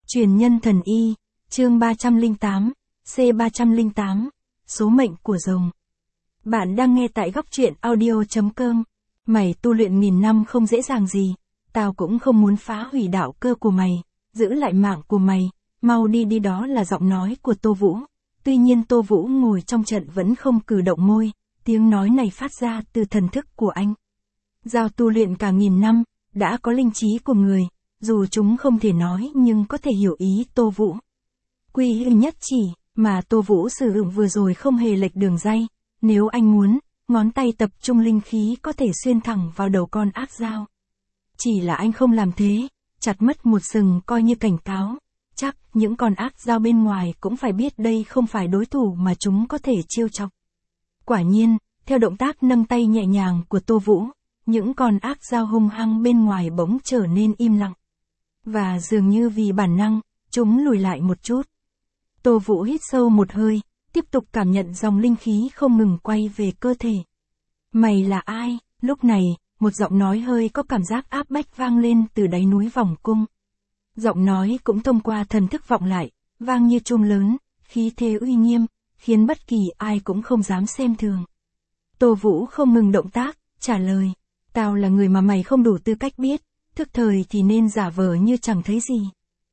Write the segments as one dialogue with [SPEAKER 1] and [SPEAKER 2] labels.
[SPEAKER 1] Truyền nhân thần y, chương 308, C308, số mệnh của rồng. Bạn đang nghe tại góc truyện audio.com. Mày tu luyện 1000 năm không dễ dàng gì, tao cũng không muốn phá hủy đạo cơ của mày, giữ lại mạng của mày, mau đi đi, đó là giọng nói của Tô Vũ. Tuy nhiên Tô Vũ ngồi trong trận vẫn không cử động môi, tiếng nói này phát ra từ thần thức của anh. Giao tu luyện cả 1000 năm, đã có linh trí của người, dù chúng không thể nói nhưng có thể hiểu ý Tô Vũ. Quy hình nhất chỉ, mà Tô Vũ sử dụng vừa rồi không hề lệch đường ray, nếu anh muốn, ngón tay tập trung linh khí có thể xuyên thẳng vào đầu con ác dao. Chỉ là anh không làm thế, chặt mất một sừng coi như cảnh cáo, chắc những con ác dao bên ngoài cũng phải biết đây không phải đối thủ mà chúng có thể trêu chọc. Quả nhiên, theo động tác nâng tay nhẹ nhàng của Tô Vũ, những con ác dao hung hăng bên ngoài bỗng trở nên im lặng. Và dường như vì bản năng, chúng lùi lại một chút. Tô Vũ hít sâu một hơi, tiếp tục cảm nhận dòng linh khí không ngừng quay về cơ thể. Mày là ai? Lúc này, một giọng nói hơi có cảm giác áp bách vang lên từ đáy núi vòng cung. Giọng nói cũng thông qua thần thức vọng lại, vang như chuông lớn, khí thế uy nghiêm, khiến bất kỳ ai cũng không dám xem thường. Tô Vũ không ngừng động tác, trả lời, tao là người mà mày không đủ tư cách biết, thức thời thì nên giả vờ như chẳng thấy gì.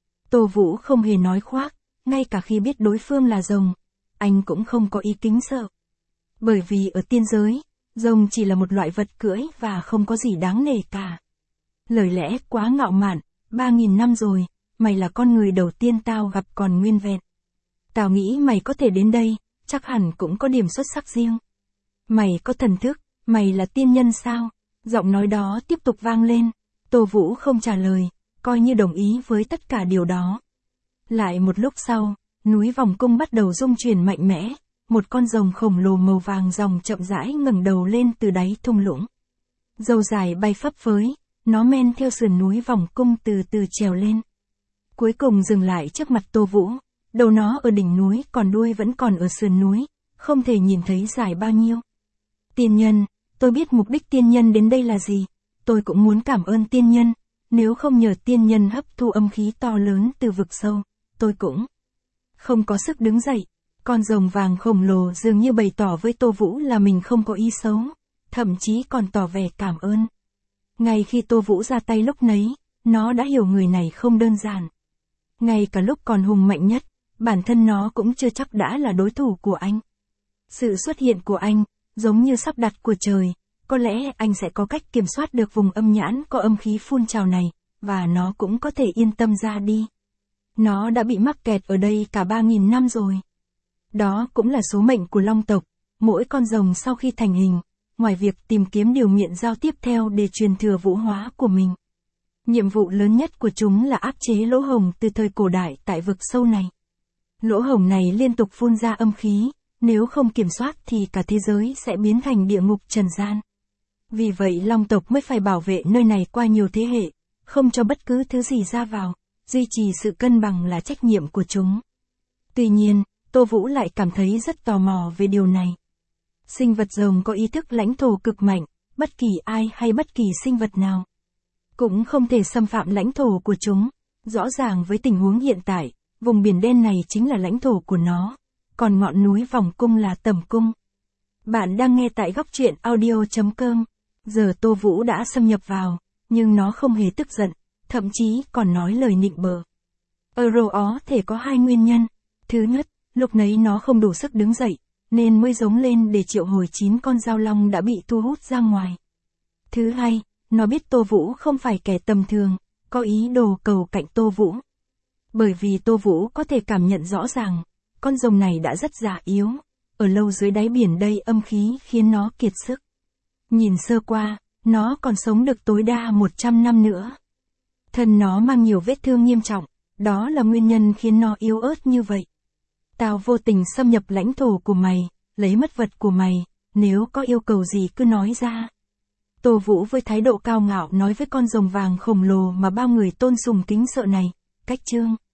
[SPEAKER 1] Tô Vũ không hề nói khoác, ngay cả khi biết đối phương là rồng, anh cũng không có ý kính sợ. Bởi vì ở tiên giới, rồng chỉ là một loại vật cưỡi và không có gì đáng nể cả. Lời lẽ quá ngạo mạn, 3000 năm rồi, mày là con người đầu tiên tao gặp còn nguyên vẹn. Tao nghĩ mày có thể đến đây, chắc hẳn cũng có điểm xuất sắc riêng. Mày có thần thức, mày là tiên nhân sao? Giọng nói đó tiếp tục vang lên, Tô Vũ không trả lời, coi như đồng ý với tất cả điều đó. Lại một lúc sau, núi vòng cung bắt đầu rung chuyển mạnh mẽ, một con rồng khổng lồ màu vàng ròng chậm rãi ngẩng đầu lên từ đáy thung lũng. Râu dài bay phấp phới, nó men theo sườn núi vòng cung từ từ trèo lên. Cuối cùng dừng lại trước mặt Tô Vũ, đầu nó ở đỉnh núi còn đuôi vẫn còn ở sườn núi, không thể nhìn thấy dài bao nhiêu. Tiên nhân, tôi biết mục đích tiên nhân đến đây là gì, tôi cũng muốn cảm ơn tiên nhân, nếu không nhờ tiên nhân hấp thu âm khí to lớn từ vực sâu, tôi cũng không có sức đứng dậy. Con rồng vàng khổng lồ dường như bày tỏ với Tô Vũ là mình không có ý xấu, thậm chí còn tỏ vẻ cảm ơn. Ngay khi Tô Vũ ra tay lúc nấy, nó đã hiểu người này không đơn giản. Ngay cả lúc còn hùng mạnh nhất, bản thân nó cũng chưa chắc đã là đối thủ của anh. Sự xuất hiện của anh, giống như sắp đặt của trời, có lẽ anh sẽ có cách kiểm soát được vùng âm nhãn có âm khí phun trào này, và nó cũng có thể yên tâm ra đi. Nó đã bị mắc kẹt ở đây cả 3000 năm rồi. Đó cũng là số mệnh của Long tộc, mỗi con rồng sau khi thành hình, ngoài việc tìm kiếm điều nghiện giao tiếp theo để truyền thừa vũ hóa của mình. Nhiệm vụ lớn nhất của chúng là áp chế lỗ hổng từ thời cổ đại tại vực sâu này. Lỗ hổng này liên tục phun ra âm khí, nếu không kiểm soát thì cả thế giới sẽ biến thành địa ngục trần gian. Vì vậy Long tộc mới phải bảo vệ nơi này qua nhiều thế hệ, không cho bất cứ thứ gì ra vào, duy trì sự cân bằng là trách nhiệm của chúng. Tuy nhiên, Tô Vũ lại cảm thấy rất tò mò về điều này. Sinh vật rồng có ý thức lãnh thổ cực mạnh, bất kỳ ai hay bất kỳ sinh vật nào cũng không thể xâm phạm lãnh thổ của chúng. Rõ ràng với tình huống hiện tại, vùng biển đen này chính là lãnh thổ của nó, còn ngọn núi vòng cung là tầm cung. Bạn đang nghe tại góc truyện audio.com. Giờ Tô Vũ đã xâm nhập vào, nhưng nó không hề tức giận, thậm chí còn nói lời nịnh bợ. Có thể có hai nguyên nhân. Thứ nhất, lúc nấy nó không đủ sức đứng dậy, nên mới giống lên để triệu hồi 9 con dao long đã bị thu hút ra ngoài. Thứ hai, nó biết Tô Vũ không phải kẻ tầm thường, có ý đồ cầu cạnh Tô Vũ. Bởi vì Tô Vũ có thể cảm nhận rõ ràng, con rồng này đã rất già yếu, ở lâu dưới đáy biển đây âm khí khiến nó kiệt sức. Nhìn sơ qua, nó còn sống được tối đa 100 năm nữa. Thân nó mang nhiều vết thương nghiêm trọng, đó là nguyên nhân khiến nó yếu ớt như vậy. Tao vô tình xâm nhập lãnh thổ của mày, lấy mất vật của mày, nếu có yêu cầu gì cứ nói ra. Tô Vũ với thái độ cao ngạo nói với con rồng vàng khổng lồ mà bao người tôn sùng kính sợ này, cách chương.